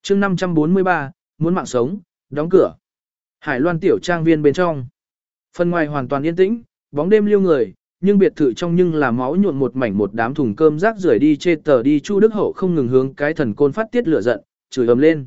chương 543, muốn mạng sống, đóng cửa. Hải Loan tiểu trang viên bên trong. Phần ngoài hoàn toàn yên tĩnh, bóng đêm liêu người, nhưng biệt thự trong nhưng là máu nhuộm một mảnh một đám thùng cơm rác rưởi đi chê tờ đi. Chu Đức Hậu không ngừng hướng cái thần côn phát tiết lửa giận, chửi ầm lên.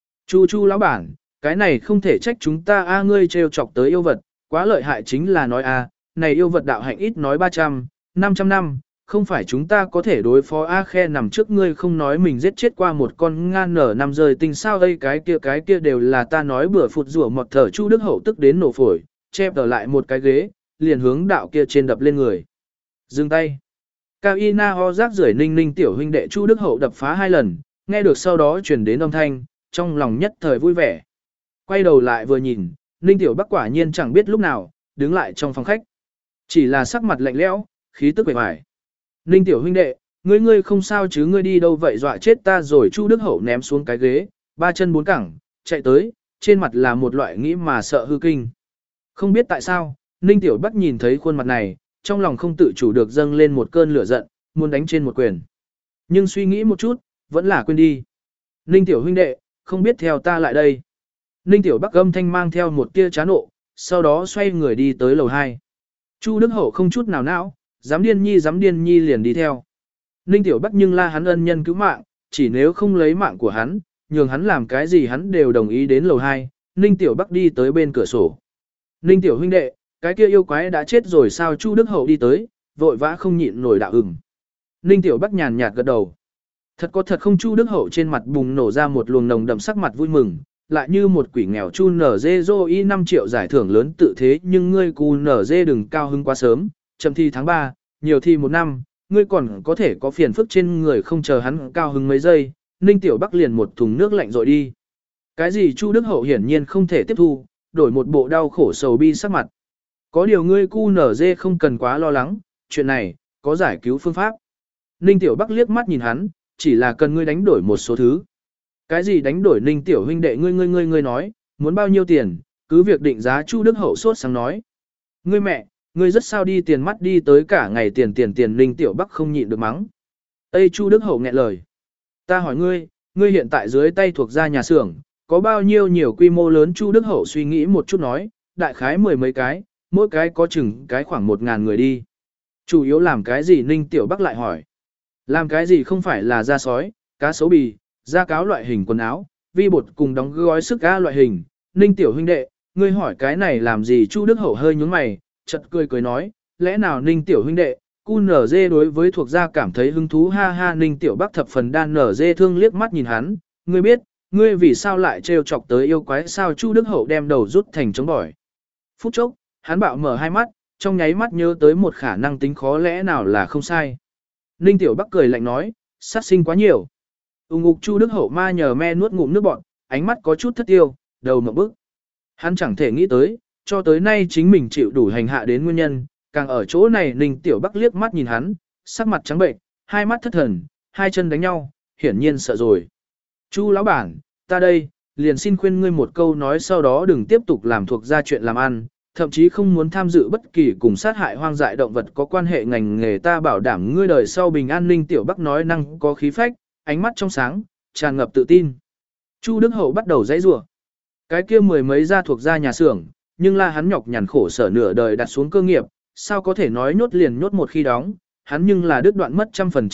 Chu lão bản, cái này không thể trách chúng ta a, ngươi trêu chọc tới yêu vật, quá lợi hại chính là nói a, này yêu vật đạo hạnh ít nói 300, 500 năm, không phải chúng ta có thể đối phó a. Khe nằm trước ngươi không nói mình giết chết qua một con ngan nở nằm rời tinh sao đây, cái kia đều là ta nói bừa phụt rủa mọt thở. Chu Đức Hậu tức đến nổ phổi, chép tờ lại một cái ghế, liền hướng đạo kia trên đập lên người. Dừng tay. Cao y na ho rác rưởi ninh ninh tiểu huynh đệ Chu Đức Hậu đập phá 2 lần, nghe được sau đó truyền đến âm thanh, trong lòng nhất thời vui vẻ. Quay đầu lại vừa nhìn, Ninh Tiểu Bắc quả nhiên chẳng biết lúc nào, đứng lại trong phòng khách. Chỉ là sắc mặt lạnh lẽo, khí tức bề ngoài. Ninh Tiểu huynh đệ, ngươi không sao chứ, ngươi đi đâu vậy, dọa chết ta rồi. Chu Đức Hậu ném xuống cái ghế, 3 chân 4 cẳng, chạy tới, trên mặt là một loại nghĩ mà sợ hư kinh. Không biết tại sao, Ninh Tiểu Bắc nhìn thấy khuôn mặt này, trong lòng không tự chủ được dâng lên một cơn lửa giận, muốn đánh trên một quyền. Nhưng suy nghĩ một chút, vẫn là quên đi. Ninh Tiểu huynh đệ, không biết theo ta lại đây. Ninh Tiểu Bắc âm thanh mang theo một tia chán nộ, sau đó xoay người đi tới lầu 2. Chu Đức Hậu không chút nào não, dám điên nhi liền đi theo. Ninh Tiểu Bắc nhưng la hắn ân nhân cứu mạng, chỉ nếu không lấy mạng của hắn, nhường hắn làm cái gì hắn đều đồng ý. Đến lầu 2, Ninh Tiểu Bắc đi tới bên cửa sổ. Ninh Tiểu huynh đệ, cái kia yêu quái đã chết rồi sao? Chu Đức Hậu đi tới, vội vã không nhịn nổi đạo ửng. Ninh Tiểu Bắc nhàn nhạt gật đầu. Thật có thật không? Chu Đức Hậu trên mặt bùng nổ ra một luồng nồng đậm sắc mặt vui mừng, lại như một quỷ nghèo. Chu nở dê dô y 5 triệu giải thưởng lớn tự thế, nhưng ngươi cù nở dê đừng cao hứng quá sớm, chậm thi tháng 3, nhiều thi 1 năm, ngươi còn có thể có phiền phức trên người. Không chờ hắn cao hứng mấy giây, Ninh Tiểu Bắc liền một thùng nước lạnh rội đi. Cái gì? Chu Đức Hậu hiển nhiên không thể tiếp thu, đổi một bộ đau khổ sầu bi sắc mặt. Có điều ngươi cu nở dê không cần quá lo lắng, chuyện này, có giải cứu phương pháp. Ninh Tiểu Bắc liếc mắt nhìn hắn, chỉ là cần ngươi đánh đổi một số thứ. Cái gì đánh đổi? Ninh Tiểu huynh đệ, ngươi nói, muốn bao nhiêu tiền, cứ việc định giá. Chu Đức Hậu sốt sáng nói. Ngươi mẹ, ngươi rất sao đi, tiền mắt đi tới cả ngày tiền. Ninh Tiểu Bắc không nhịn được mắng. Ê, Chu Đức Hậu nghẹn lời. Ta hỏi ngươi hiện tại dưới tay thuộc gia nhà xưởng, có bao nhiêu nhiều quy mô lớn? Chu Đức Hậu suy nghĩ một chút nói, đại khái 10 mấy cái, mỗi cái có chừng cái khoảng 1.000 người đi. Chủ yếu làm cái gì? Ninh Tiểu Bắc lại hỏi. Làm cái gì? Không phải là da sói, cá sấu bì, da cáo loại hình quần áo, vi bột cùng đóng gói sức ga loại hình. Ninh Tiểu huynh đệ, ngươi hỏi cái này làm gì? Chu Đức Hậu hơi nhướng mày, chợt cười nói, lẽ nào Ninh Tiểu huynh đệ, QNZ đối với thuộc gia cảm thấy hứng thú? Ha ha. Ninh Tiểu Bắc thập phần đan nở dê thương liếc mắt nhìn hắn, ngươi biết, ngươi vì sao lại trêu chọc tới yêu quái sao? Chu Đức Hậu đem đầu rút thành chống bỏi. Phút chốc, hắn bạo mở hai mắt, trong nháy mắt nhớ tới một khả năng tính khó lẽ nào là không sai. Ninh Tiểu Bắc cười lạnh nói, sát sinh quá nhiều. Ngục. Chu Đức Hậu ma nhờ me nuốt ngụm nước bọt, ánh mắt có chút thất tiêu, đầu mộng bức. Hắn chẳng thể nghĩ tới, cho tới nay chính mình chịu đủ hành hạ đến nguyên nhân, càng ở chỗ này. Ninh Tiểu Bắc liếc mắt nhìn hắn, sắc mặt trắng bệnh, hai mắt thất thần, hai chân đánh nhau, hiển nhiên sợ rồi. Chu lão bản, ta đây, liền xin khuyên ngươi một câu nói, sau đó đừng tiếp tục làm thuộc gia chuyện làm ăn, thậm chí không muốn tham dự bất kỳ cùng sát hại hoang dại động vật có quan hệ ngành nghề, ta bảo đảm ngươi đời sau bình an. Ninh Tiểu Bắc nói năng có khí phách, ánh mắt trong sáng, tràn ngập tự tin. Chu Đức Hậu bắt đầu giãy giụa. Cái kia 10 mấy gia thuộc gia nhà xưởng, nhưng là hắn nhọc nhằn khổ sở nửa đời đặt xuống cơ nghiệp, sao có thể nói nhốt liền nhốt một khi đóng, hắn nhưng là đứt đoạn mất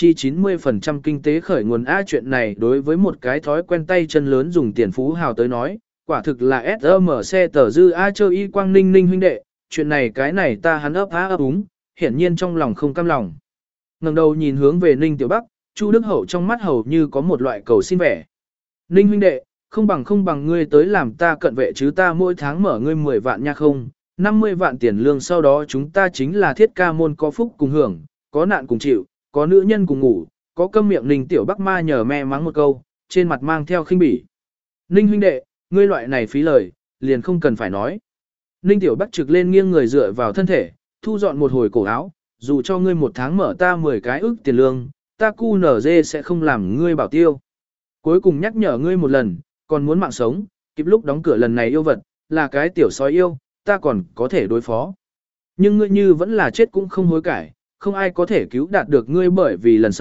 90% kinh tế khởi nguồn. Chuyện này đối với một cái thói quen tay chân lớn dùng tiền phú hào tới nói, quả thực là SMC tờ dư chơi y quang. Ninh huynh đệ, chuyện này cái này ta. Hắn ấp úng, hiển nhiên trong lòng không cam lòng. Ngẩng đầu nhìn hướng về Ninh Tiểu Bắc, Chu Đức Hậu trong mắt hầu như có một loại cầu xin vẻ. Ninh huynh đệ, không bằng ngươi tới làm ta cận vệ chứ, ta mỗi tháng mở ngươi 10 vạn nha không, 50 vạn tiền lương, sau đó chúng ta chính là thiết ca môn, có phúc cùng hưởng, có nạn cùng chịu, có nữ nhân cùng ngủ, có câm miệng. Ninh Tiểu Bắc ma nhờ me mắng một câu, trên mặt mang theo khinh bỉ. Ninh huynh đệ, ngươi loại này phí lời, liền không cần phải nói. Ninh Tiểu Bắc trực lên nghiêng người dựa vào thân thể, thu dọn một hồi cổ áo, dù cho ngươi một tháng mở ta 10 cái ức tiền lương, ta QNZ sẽ không làm ngươi bảo tiêu. Cuối cùng nhắc nhở ngươi một lần, còn muốn mạng sống, kịp lúc đóng cửa. Lần này yêu vật, là cái tiểu sói yêu, ta còn có thể đối phó. Nhưng ngươi như vẫn là chết cũng không hối cải, không ai có thể cứu đạt được ngươi, bởi vì lần sau,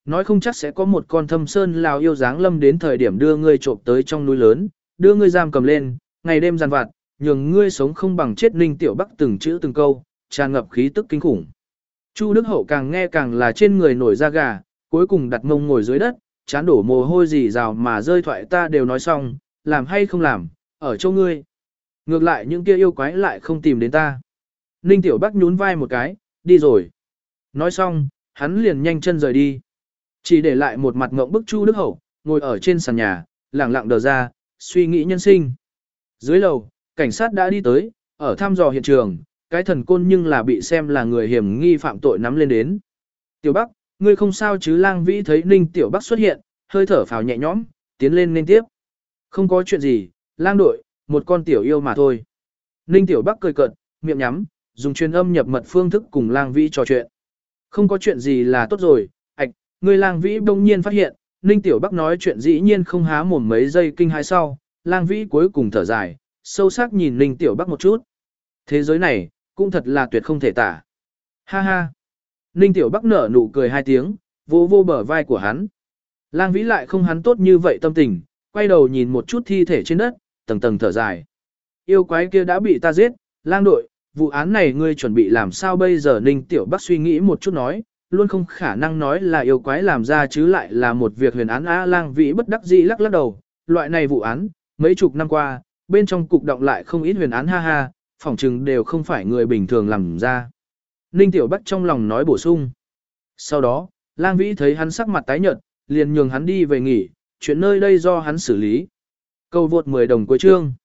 nói không chắc sẽ có một con thâm sơn lào yêu dáng lâm đến thời điểm đưa ngươi trộm tới trong núi lớn, đưa ngươi giam cầm lên, ngày đêm giàn vặt, nhường ngươi sống không bằng chết. Ninh Tiểu Bắc từng chữ từng câu, tràn ngập khí tức kinh khủng. Chu Đức Hậu càng nghe càng là trên người nổi da gà, cuối cùng đặt mông ngồi dưới đất, chán đổ mồ hôi rỉ rào mà rơi thoại ta đều nói xong, làm hay không làm, ở chỗ ngươi. Ngược lại những kia yêu quái lại không tìm đến ta. Ninh Tiểu Bắc nhún vai một cái, đi rồi. Nói xong, hắn liền nhanh chân rời đi. Chỉ để lại một mặt ngộng bức Chu Đức Hậu, ngồi ở trên sàn nhà, lẳng lặng đờ ra, suy nghĩ nhân sinh. Dưới lầu, cảnh sát đã đi tới, ở thăm dò hiện trường, cái thần côn nhưng là bị xem là người hiểm nghi phạm tội nắm lên đến. Tiểu Bắc, ngươi không sao chứ? Lang Vĩ thấy Ninh Tiểu Bắc xuất hiện, hơi thở phào nhẹ nhõm, tiến lên nên tiếp. Không có chuyện gì, Lang đội, một con tiểu yêu mà thôi. Ninh Tiểu Bắc cười cợt, miệng nhắm, dùng truyền âm nhập mật phương thức cùng Lang Vĩ trò chuyện. Không có chuyện gì là tốt rồi. Người Lang Vĩ bỗng nhiên phát hiện, Ninh Tiểu Bắc nói chuyện dĩ nhiên không há mồm mấy giây kinh hãi sau, Lang Vĩ cuối cùng thở dài, sâu sắc nhìn Ninh Tiểu Bắc một chút. Thế giới này, cũng thật là tuyệt không thể tả. Ha ha. Ninh Tiểu Bắc nở nụ cười 2 tiếng, vô vô bờ vai của hắn. Lang Vĩ lại không hắn tốt như vậy tâm tình, quay đầu nhìn một chút thi thể trên đất, tầng tầng thở dài. Yêu quái kia đã bị ta giết, Lang đội, vụ án này ngươi chuẩn bị làm sao bây giờ? Ninh Tiểu Bắc suy nghĩ một chút nói, luôn không khả năng nói là yêu quái làm ra chứ lại là một việc huyền án. Lang Vĩ bất đắc dĩ lắc lắc đầu, loại này vụ án, mấy chục năm qua, bên trong cục động lại không ít huyền án, ha ha, phỏng chừng đều không phải người bình thường làm ra. Ninh Tiểu Bắc trong lòng nói bổ sung. Sau đó, Lang Vĩ thấy hắn sắc mặt tái nhợt, liền nhường hắn đi về nghỉ, chuyện nơi đây do hắn xử lý. Câu vượt 10 đồng cuối chương.